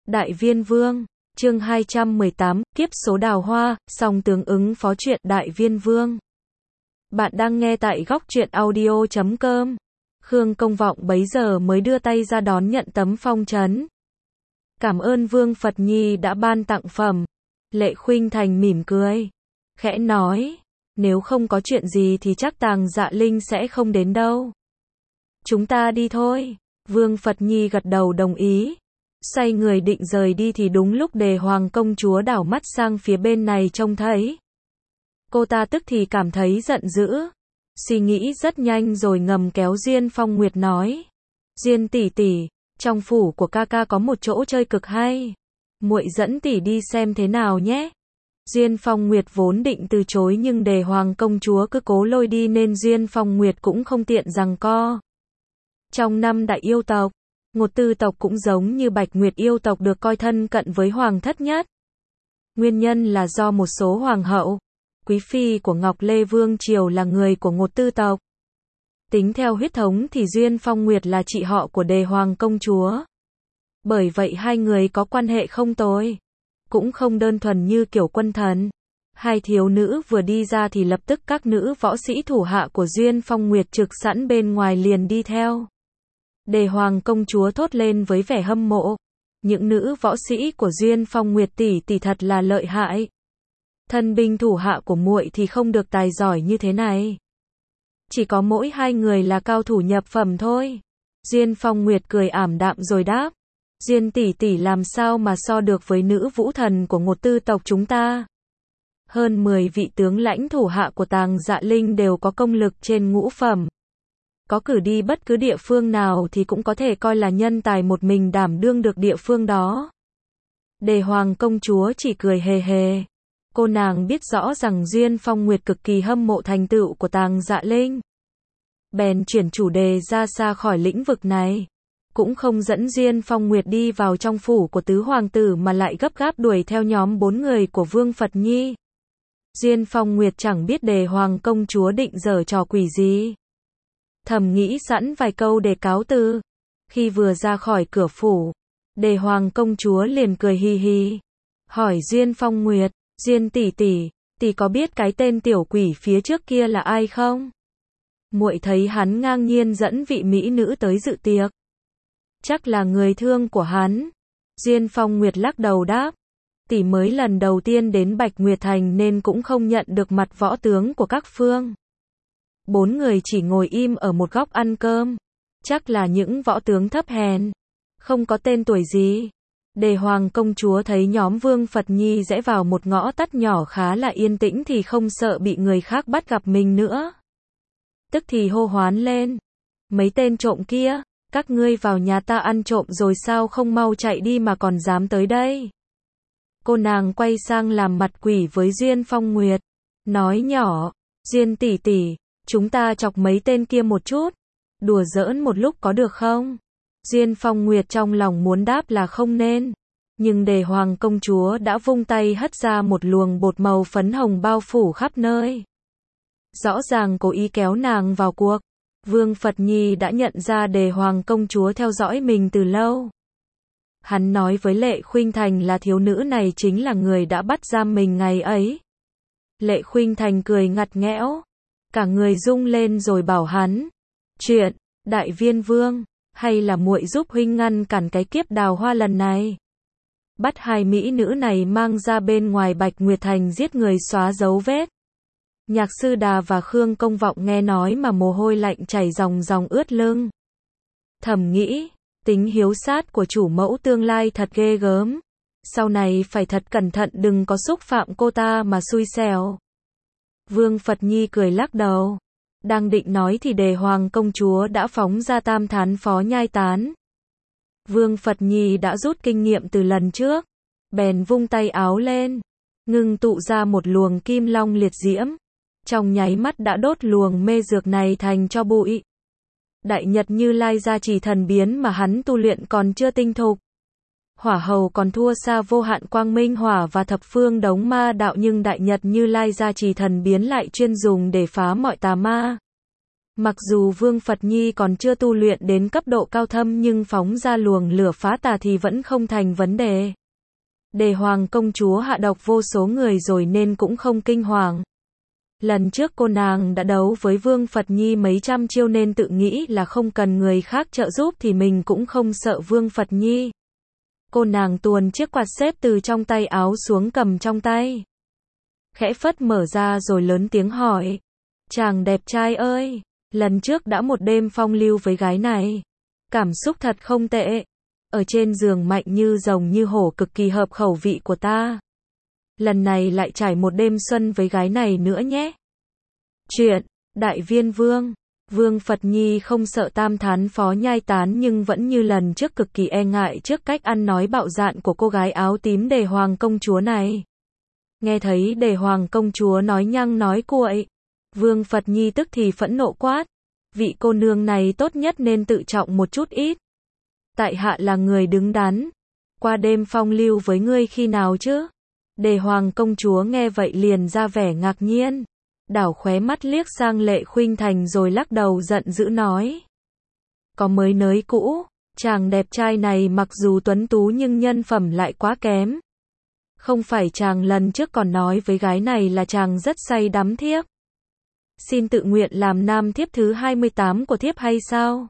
Đại Viên Vương, chương 218, kiếp số đào hoa, song tướng ứng phó truyện Đại Viên Vương. Bạn đang nghe tại góc truyện audio.com. Khương Công Vọng bấy giờ mới đưa tay ra đón nhận tấm phong trấn. Cảm ơn Vương Phật Nhi đã ban tặng phẩm. Lệ Khuynh Thành mỉm cười, khẽ nói, nếu không có chuyện gì thì chắc Tàng Dạ Linh sẽ không đến đâu. Chúng ta đi thôi. Vương Phật Nhi gật đầu đồng ý. Xoay người định rời đi thì đúng lúc Đề Hoàng công chúa đảo mắt sang phía bên này trông thấy. Cô ta tức thì cảm thấy giận dữ. Suy nghĩ rất nhanh rồi ngầm kéo Diên Phong Nguyệt nói. Diên tỷ tỷ, trong phủ của ca ca có một chỗ chơi cực hay. Muội dẫn tỷ đi xem thế nào nhé. Diên Phong Nguyệt vốn định từ chối nhưng Đề Hoàng công chúa cứ cố lôi đi nên Diên Phong Nguyệt cũng không tiện giằng co. Trong năm đại yêu tộc, Ngột Tư tộc cũng giống như Bạch Nguyệt yêu tộc được coi thân cận với hoàng thất nhất. Nguyên nhân là do một số hoàng hậu, quý phi của Ngọc Lê Vương Triều là người của Ngột Tư tộc. Tính theo huyết thống thì Diên Phong Nguyệt là chị họ của Đề Hoàng công chúa. Bởi vậy hai người có quan hệ không tồi, cũng không đơn thuần như kiểu quân thần. Hai thiếu nữ vừa đi ra thì lập tức các nữ võ sĩ thủ hạ của Diên Phong Nguyệt trực sẵn bên ngoài liền đi theo. Đề Hoàng công chúa thốt lên với vẻ hâm mộ. Những nữ võ sĩ của Diên Phong Nguyệt tỷ tỷ thật là lợi hại. Thân binh thủ hạ của muội thì không được tài giỏi như thế này. Chỉ có mỗi hai người là cao thủ nhập phẩm thôi. Diên Phong Nguyệt cười ảm đạm rồi đáp. Diên tỷ tỷ làm sao mà so được với nữ vũ thần của Ngột Tư tộc chúng ta. Hơn 10 vị tướng lãnh thủ hạ của Tàng Dạ Linh đều có công lực trên ngũ phẩm. Có cử đi bất cứ địa phương nào thì cũng có thể coi là nhân tài một mình đảm đương được địa phương đó. Đề Hoàng công chúa chỉ cười hề hề. Cô nàng biết rõ rằng Diên Phong Nguyệt cực kỳ hâm mộ thành tựu của Tàng Dạ Linh. Bèn chuyển chủ đề ra xa khỏi lĩnh vực này. Cũng không dẫn Diên Phong Nguyệt đi vào trong phủ của tứ hoàng tử mà lại gấp gáp đuổi theo nhóm 4 người của Vương Phật Nhi. Diên Phong Nguyệt chẳng biết Đề Hoàng công chúa định giở trò quỷ gì. Thầm nghĩ sẵn vài câu để cáo từ. Khi vừa ra khỏi cửa phủ, Đề Hoàng công chúa liền cười hi hi. Hỏi Diên Phong Nguyệt, Diên tỷ tỷ, tỷ có biết cái tên tiểu quỷ phía trước kia là ai không? Muội thấy hắn ngang nhiên dẫn vị mỹ nữ tới dự tiệc. Chắc là người thương của hắn. Diên Phong Nguyệt lắc đầu đáp. Tỷ mới lần đầu tiên đến Bạch Nguyệt Thành nên cũng không nhận được mặt võ tướng của các phương. 4 người chỉ ngồi im ở một góc ăn cơm. Chắc là những võ tướng thấp hèn, không có tên tuổi gì. Đề Hoàng công chúa thấy nhóm Vương Phật Nhi rẽ vào một ngõ tắt nhỏ khá là yên tĩnh thì không sợ bị người khác bắt gặp mình nữa. Tức thì hô hoán lên. Mấy tên trộm kia, các ngươi vào nhà ta ăn trộm rồi sao không mau chạy đi mà còn dám tới đây. Cô nàng quay sang làm mặt quỷ với Diên Phong Nguyệt. Nói nhỏ, Diên tỷ tỷ, chúng ta chọc mấy tên kia một chút. Đùa giỡn một lúc có được không? Diên Phong Nguyệt trong lòng muốn đáp là không nên. Nhưng Đề Hoàng công chúa đã vung tay hất ra một luồng bột màu phấn hồng bao phủ khắp nơi. Rõ ràng cố ý kéo nàng vào cuộc. Vương Phật Nhi đã nhận ra Đề Hoàng công chúa theo dõi mình từ lâu. Hắn nói với Lệ Khuynh Thành là thiếu nữ này chính là người đã bắt giam mình ngày ấy. Lệ Khuynh Thành cười ngặt nghẽo. Cả người rung lên rồi bảo hắn. Chuyện, Đại Viên Vương, hay là muội giúp huynh ngăn cản cái kiếp đào hoa lần này. Bắt hai mỹ nữ này mang ra bên ngoài Bạch Nguyệt Thành giết người xóa dấu vết. Nhạc Sư Đà và Khương Công Vọng nghe nói mà mồ hôi lạnh chảy ròng ròng ướt lưng. Thầm nghĩ, tính hiếu sát của chủ mẫu tương lai thật ghê gớm. Sau này phải thật cẩn thận đừng có xúc phạm cô ta mà xui xẻo. Vương Phật Nhi cười lắc đầu. Đang định nói thì Đề Hoàng công chúa đã phóng ra Tam Thán Phó Nhai Tán. Vương Phật Nhi đã rút kinh nghiệm từ lần trước. Bèn vung tay áo lên. Ngưng tụ ra một luồng kim long liệt diễm. Trong nháy mắt đã đốt luồng mê dược này thành cho bụi. Đại Nhật Như Lai gia trì thần biến mà hắn tu luyện còn chưa tinh thục. Hỏa hầu còn thua xa Vô Hạn Quang Minh Hỏa và Thập Phương Đống Ma Đạo nhưng Đại Nhật Như Lai gia trì thần biến lại chuyên dùng để phá mọi tà ma. Mặc dù Vương Phật Nhi còn chưa tu luyện đến cấp độ cao thâm nhưng phóng ra luồng lửa phá tà thì vẫn không thành vấn đề. Đề Hoàng công chúa hạ độc vô số người rồi nên cũng không kinh hoàng. Lần trước cô nàng đã đấu với Vương Phật Nhi mấy trăm chiêu nên tự nghĩ là không cần người khác trợ giúp thì mình cũng không sợ Vương Phật Nhi. Cô nàng tuồn chiếc quạt xếp từ trong tay áo xuống cầm trong tay. Khẽ phất mở ra rồi lớn tiếng hỏi. Chàng đẹp trai ơi, lần trước đã một đêm phong lưu với gái này. Cảm xúc thật không tệ. Ở trên giường mạnh như rồng như hổ cực kỳ hợp khẩu vị của ta. Lần này lại trải một đêm xuân với gái này nữa nhé. Chuyện, Đại Viên Vương. Vương Phật Nhi không sợ Tam Thán Phó nhai tán nhưng vẫn như lần trước cực kỳ e ngại trước cách ăn nói bạo dạn của cô gái áo tím Đề Hoàng công chúa này. Nghe thấy Đề Hoàng công chúa nói nhăng nói cuội, Vương Phật Nhi tức thì phẫn nộ quát. Vị cô nương này tốt nhất nên tự trọng một chút ít. Tại hạ là người đứng đắn. Qua đêm phong lưu với ngươi khi nào chứ? Đề Hoàng công chúa nghe vậy liền ra vẻ ngạc nhiên. Đảo khóe mắt liếc sang Lệ Khuynh Thành rồi lắc đầu giận dữ nói. Có mới nới cũ, chàng đẹp trai này mặc dù tuấn tú nhưng nhân phẩm lại quá kém. Không phải chàng lần trước còn nói với gái này là chàng rất say đắm thiếp. Xin tự nguyện làm nam thiếp thứ 28 của thiếp hay sao?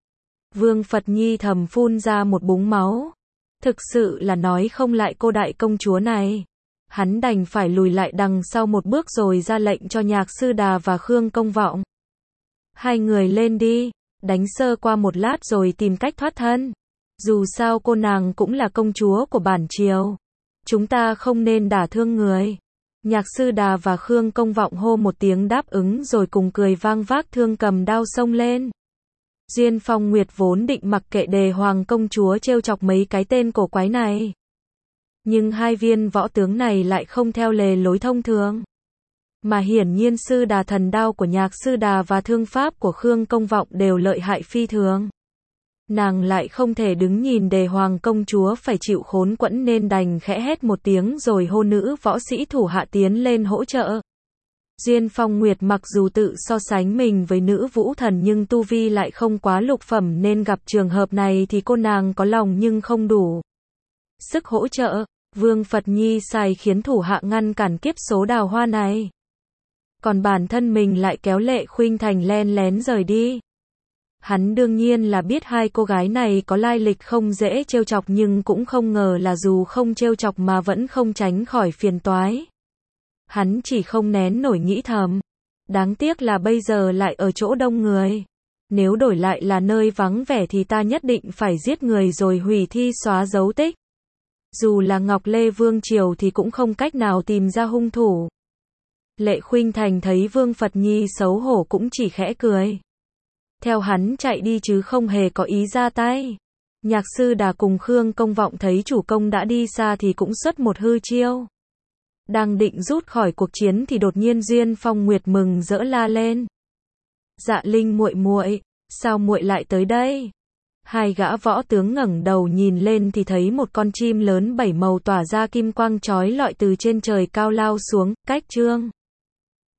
Vương Phật Nhi thầm phun ra một búng máu. Thực sự là nói không lại cô đại công chúa này. Hắn đành phải lùi lại đằng sau một bước rồi ra lệnh cho Nhạc Sư Đà và Khương Công Vọng. Hai người lên đi, đánh sơ qua một lát rồi tìm cách thoát thân. Dù sao cô nàng cũng là công chúa của bản triều. Chúng ta không nên đả thương người. Nhạc Sư Đà và Khương Công Vọng hô một tiếng đáp ứng rồi cùng cười vang vác thương cầm đao xông lên. Duyên Phong Nguyệt vốn định mặc kệ Đề Hoàng công chúa trêu chọc mấy cái tên cổ quái này. Nhưng hai viên võ tướng này lại không theo lề lối thông thường. Mà hiển nhiên sư đà thần đao của Nhạc Sư Đà và thương pháp của Khương Công Vọng đều lợi hại phi thường. Nàng lại không thể đứng nhìn Đề Hoàng công chúa phải chịu khốn quẫn nên đành khẽ hét một tiếng rồi hô nữ võ sĩ thủ hạ tiến lên hỗ trợ. Duyên Phong Nguyệt mặc dù tự so sánh mình với nữ vũ thần nhưng tu vi lại không quá lục phẩm nên gặp trường hợp này thì cô nàng có lòng nhưng không đủ sức hỗ trợ. Vương Phật Nhi sai khiến thủ hạ ngăn cản kiếp số đào hoa này. Còn bản thân mình lại kéo Lệ Khuynh Thành len lén rời đi. Hắn đương nhiên là biết hai cô gái này có lai lịch không dễ trêu chọc nhưng cũng không ngờ là dù không trêu chọc mà vẫn không tránh khỏi phiền toái. Hắn chỉ không nén nổi nghĩ thầm. Đáng tiếc là bây giờ lại ở chỗ đông người. Nếu đổi lại là nơi vắng vẻ thì ta nhất định phải giết người rồi hủy thi xóa dấu tích. Dù là Ngọc Lê Vương Triều thì cũng không cách nào tìm ra hung thủ. Lệ Khuynh Thành thấy Vương Phật Nhi xấu hổ cũng chỉ khẽ cười. Theo hắn chạy đi chứ không hề có ý ra tay. Nhạc Sư Đà cùng Khương Công Vọng thấy chủ công đã đi xa thì cũng xuất một hư chiêu. Đang định rút khỏi cuộc chiến thì đột nhiên Duyên Phong Nguyệt mừng rỡ la lên. Dạ Linh muội muội, sao muội lại tới đây? Hai gã võ tướng ngẩng đầu nhìn lên thì thấy một con chim lớn 7 màu tỏa ra kim quang chói lọi từ trên trời cao lao xuống, cách Trương